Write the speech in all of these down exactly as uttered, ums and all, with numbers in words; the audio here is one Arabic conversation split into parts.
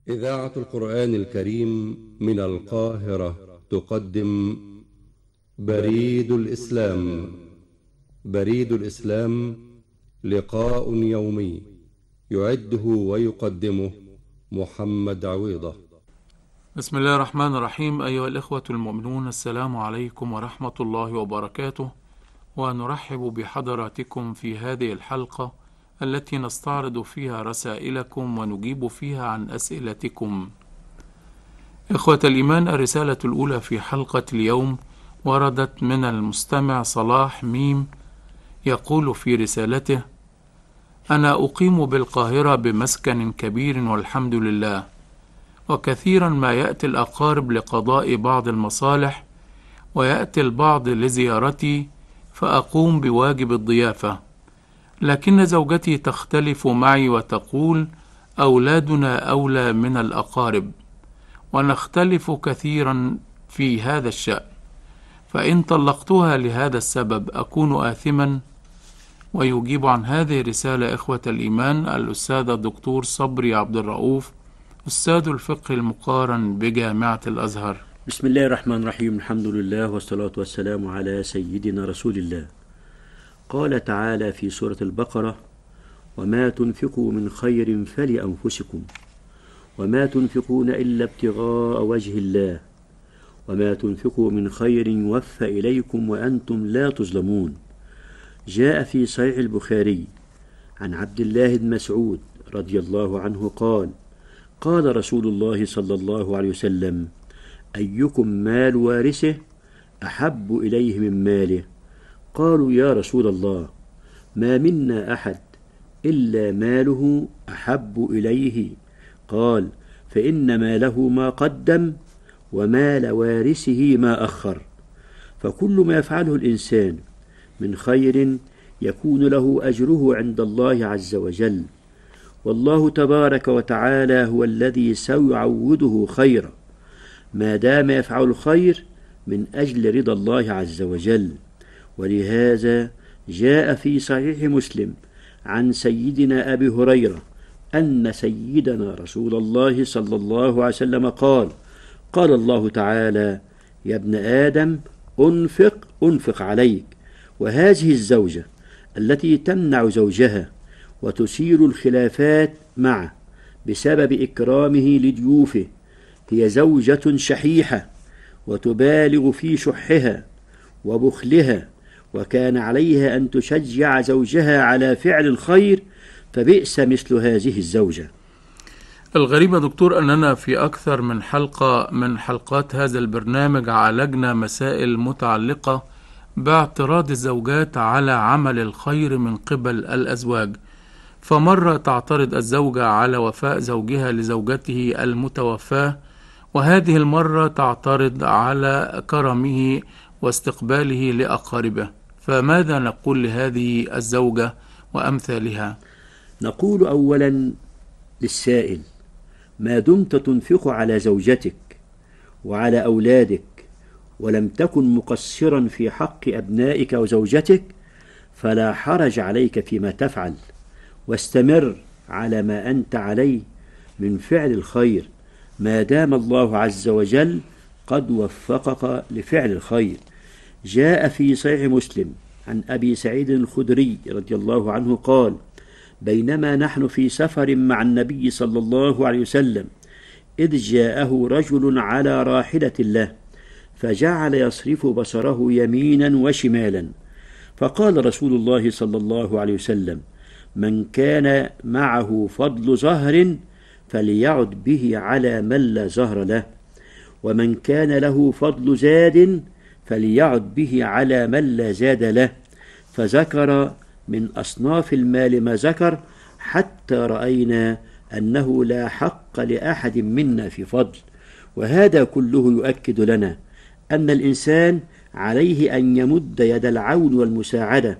إذاعة القرآن الكريم من القاهرة تقدم بريد الإسلام. بريد الإسلام لقاء يومي يعده ويقدمه محمد عويضة. بسم الله الرحمن الرحيم. أيها الإخوة المؤمنون، السلام عليكم ورحمة الله وبركاته، ونرحب بحضراتكم في هذه الحلقة التي نستعرض فيها رسائلكم ونجيب فيها عن أسئلتكم. إخوة الإيمان، الرسالة الأولى في حلقة اليوم وردت من المستمع صلاح ميم، يقول في رسالته: أنا أقيم بالقاهرة بمسكن كبير والحمد لله، وكثيرا ما يأتي الأقارب لقضاء بعض المصالح، ويأتي البعض لزيارتي فأقوم بواجب الضيافة، لكن زوجتي تختلف معي وتقول أولادنا أولى من الأقارب، ونختلف كثيرا في هذا الشأن، فإن طلقتها لهذا السبب أكون آثما؟ ويجيب عن هذه الرسالة إخوة الإيمان الأستاذ الدكتور صبري عبد الرؤوف، أستاذ الفقه المقارن بجامعة الأزهر. بسم الله الرحمن الرحيم. الحمد لله والصلاة والسلام على سيدنا رسول الله. قال تعالى في سورة البقرة: وما تنفقوا من خير فلأنفسكم وما تنفقون إلا ابتغاء وجه الله وما تنفقوا من خير يوفى إليكم وأنتم لا تظلمون. جاء في صحيح البخاري عن عبد الله بن مسعود رضي الله عنه قال: قال رسول الله صلى الله عليه وسلم: أيكم مال وارثه أحب إليه من ماله؟ قالوا: يا رسول الله، ما منا أحد إلا ماله أحب إليه. قال: فإن ماله ما قدم ومال وارثه ما أخر، فكل ما يفعله الإنسان من خير يكون له أجره عند الله عز وجل، والله تبارك وتعالى هو الذي سيعوده خيرا ما دام يفعل الخير من أجل رضا الله عز وجل. ولهذا جاء في صحيح مسلم عن سيدنا أبي هريرة أن سيدنا رسول الله صلى الله عليه وسلم قال: قال الله تعالى: يا ابن آدم أنفق أنفق عليك. وهذه الزوجة التي تمنع زوجها وتثير الخلافات معه بسبب إكرامه لضيوفه هي زوجة شحيحة وتبالغ في شحها وبخلها، وكان عليها أن تشجع زوجها على فعل الخير، فبئس مثل هذه الزوجة. الغريب يا دكتور أننا في أكثر من حلقة من حلقات هذا البرنامج عالجنا مسائل متعلقة باعتراض الزوجات على عمل الخير من قبل الأزواج، فمرة تعترض الزوجة على وفاء زوجها لزوجته المتوفاة، وهذه المرة تعترض على كرمه واستقباله لأقاربه، فماذا نقول لهذه الزوجة وأمثالها؟ نقول أولا للسائل: ما دمت تنفق على زوجتك وعلى أولادك ولم تكن مقصرا في حق أبنائك وزوجتك فلا حرج عليك فيما تفعل، واستمر على ما أنت عليه من فعل الخير ما دام الله عز وجل قد وفقك لفعل الخير. جاء في صحيح مسلم عن أبي سعيد الخدري رضي الله عنه قال: بينما نحن في سفر مع النبي صلى الله عليه وسلم إذ جاءه رجل على راحلة له فجعل يصرف بصره يمينا وشمالا، فقال رسول الله صلى الله عليه وسلم: من كان معه فضل زهر فليعد به على من لا زهر له، ومن كان له فضل زاد فليعد به على من لا زاد له، فذكر من أصناف المال ما ذكر حتى رأينا أنه لا حق لأحد منا في فضل. وهذا كله يؤكد لنا أن الإنسان عليه أن يمد يد العون والمساعدة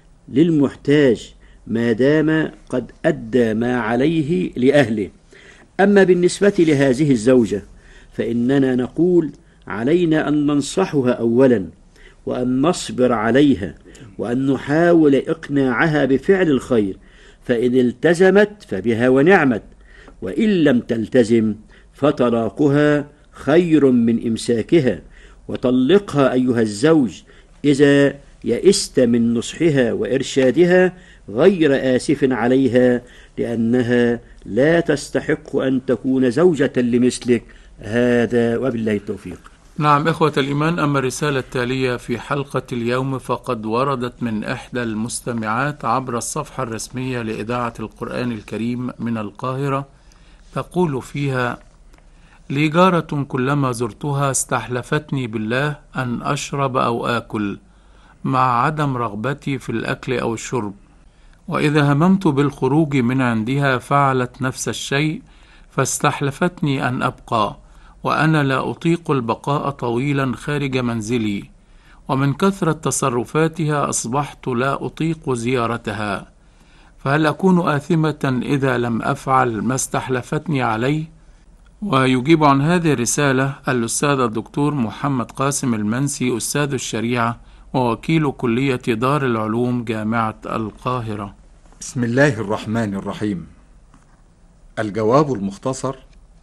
للمحتاج ما دام قد أدى ما عليه لأهله. أما بالنسبة لهذه الزوجة فإننا نقول علينا أن ننصحها أولا، وأن نصبر عليها، وأن نحاول إقناعها بفعل الخير، فإن التزمت فبها ونعمت، وإن لم تلتزم فطلاقها خير من إمساكها، وطلقها أيها الزوج إذا يئست من نصحها وإرشادها غير آسف عليها، لأنها لا تستحق أن تكون زوجة لمثلك. هذا وبالله التوفيق. نعم إخوة الإيمان، أما الرسالة التالية في حلقة اليوم فقد وردت من إحدى المستمعات عبر الصفحة الرسمية لإذاعة القرآن الكريم من القاهرة، تقول فيها: لي جارة كلما زرتها استحلفتني بالله أن أشرب أو آكل، مع عدم رغبتي في الأكل أو الشرب، وإذا هممت بالخروج من عندها فعلت نفس الشيء، فاستحلفتني أن أبقى، وأنا لا أطيق البقاء طويلا خارج منزلي، ومن كثرة تصرفاتها أصبحت لا أطيق زيارتها، فهل أكون آثمة إذا لم أفعل ما استحلفتني عليه؟ ويجيب عن هذه الرسالة الأستاذ الدكتور محمد قاسم المنسي، أستاذ الشريعة ووكيل كلية دار العلوم جامعة القاهرة. بسم الله الرحمن الرحيم. الجواب المختصر: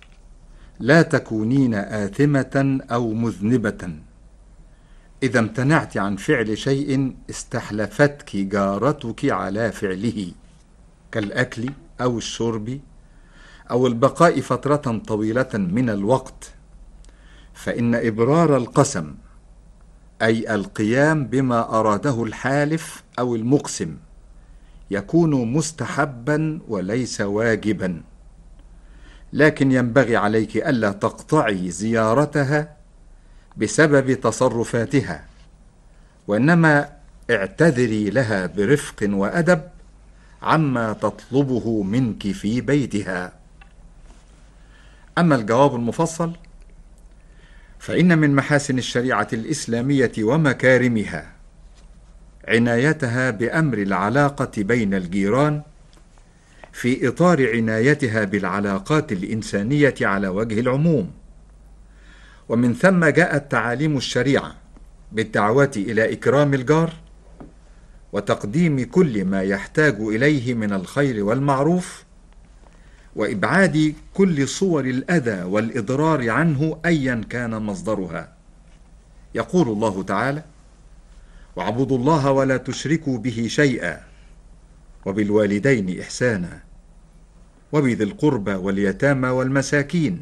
لا تكونين آثمة أو مذنبة إذا امتنعت عن فعل شيء استحلفتك جارتك على فعله، كالأكل أو الشرب أو البقاء فترة طويلة من الوقت، فإن إبرار القسم أي القيام بما أراده الحالف أو المقسم يكون مستحبا وليس واجبا، لكن ينبغي عليك ألا تقطعي زيارتها بسبب تصرفاتها، وإنما اعتذري لها برفق وأدب عما تطلبه منك في بيتها. أما الجواب المفصل فإن من محاسن الشريعة الإسلامية ومكارمها عنايتها بأمر العلاقة بين الجيران في إطار عنايتها بالعلاقات الإنسانية على وجه العموم، ومن ثم جاءت تعاليم الشريعة بالدعوة إلى إكرام الجار وتقديم كل ما يحتاج إليه من الخير والمعروف، وإبعاد كل صور الأذى والإضرار عنه أيا كان مصدرها. يقول الله تعالى: واعبدوا الله ولا تشركوا به شيئا وبالوالدين إحسانا وبذي القربى واليتامى والمساكين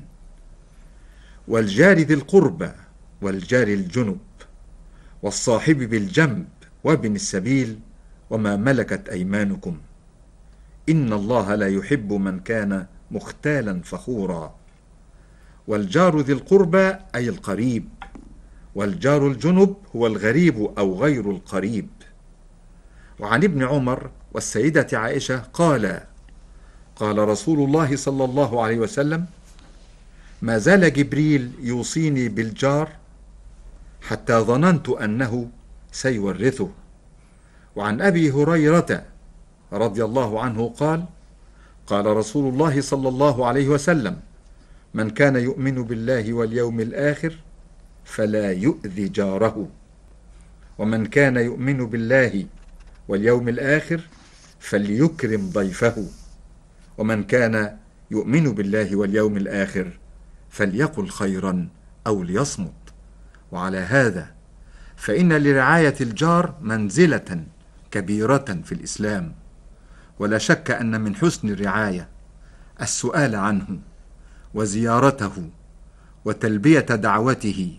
والجار ذي القربى والجار الجنب والصاحب بالجنب وابن السبيل وما ملكت أيمانكم إن الله لا يحب من كان مختالا فخورا. والجار ذي القربى أي القريب، والجار الجنب هو الغريب أو غير القريب. وعن ابن عمر والسيدة عائشة قال: قال رسول الله صلى الله عليه وسلم: ما زال جبريل يوصيني بالجار حتى ظننت أنه سيورثه. وعن أبي هريرة رضي الله عنه قال: قال رسول الله صلى الله عليه وسلم: من كان يؤمن بالله واليوم الآخر فلا يؤذي جاره، ومن كان يؤمن بالله واليوم الآخر فليكرم ضيفه، ومن كان يؤمن بالله واليوم الآخر فليقل خيرا أو ليصمت. وعلى هذا فإن لرعاية الجار منزلة كبيرة في الإسلام، ولا شك أن من حسن الرعاية السؤال عنه وزيارته وتلبية دعوته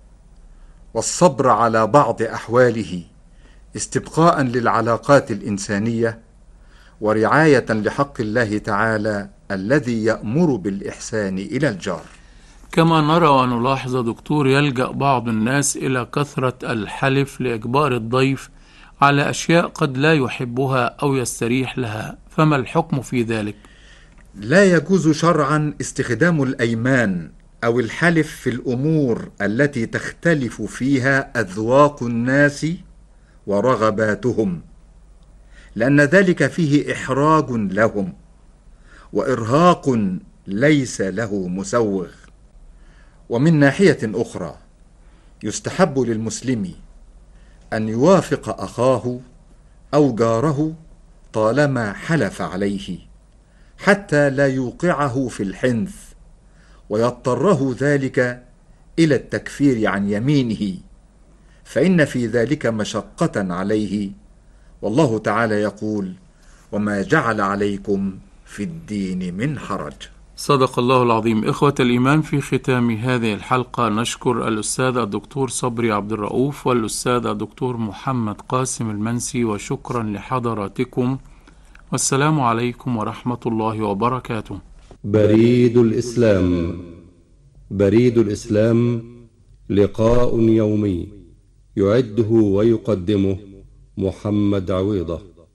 والصبر على بعض أحواله استبقاء للعلاقات الإنسانية ورعاية لحق الله تعالى الذي يأمر بالإحسان إلى الجار. كما نرى ونلاحظ دكتور يلجأ بعض الناس إلى كثرة الحلف لإجبار الضيف على أشياء قد لا يحبها أو يستريح لها، فما الحكم في ذلك؟ لا يجوز شرعا استخدام الأيمان أو الحلف في الأمور التي تختلف فيها أذواق الناس ورغباتهم، لأن ذلك فيه إحراج لهم وإرهاق ليس له مسوغ. ومن ناحية أخرى يستحب للمسلم أن يوافق أخاه أو جاره طالما حلف عليه، حتى لا يوقعه في الحنث ويضطره ذلك إلى التكفير عن يمينه، فإن في ذلك مشقة عليه، والله تعالى يقول: وما جعل عليكم في الدين من حرج. صدق الله العظيم. إخوة الإيمان، في ختام هذه الحلقة نشكر الأستاذ الدكتور صبري عبد الرؤوف والأستاذ الدكتور محمد قاسم المنسي، وشكرا لحضراتكم، والسلام عليكم ورحمة الله وبركاته. بريد الإسلام. بريد الإسلام لقاء يومي يعده ويقدمه محمد عويضة.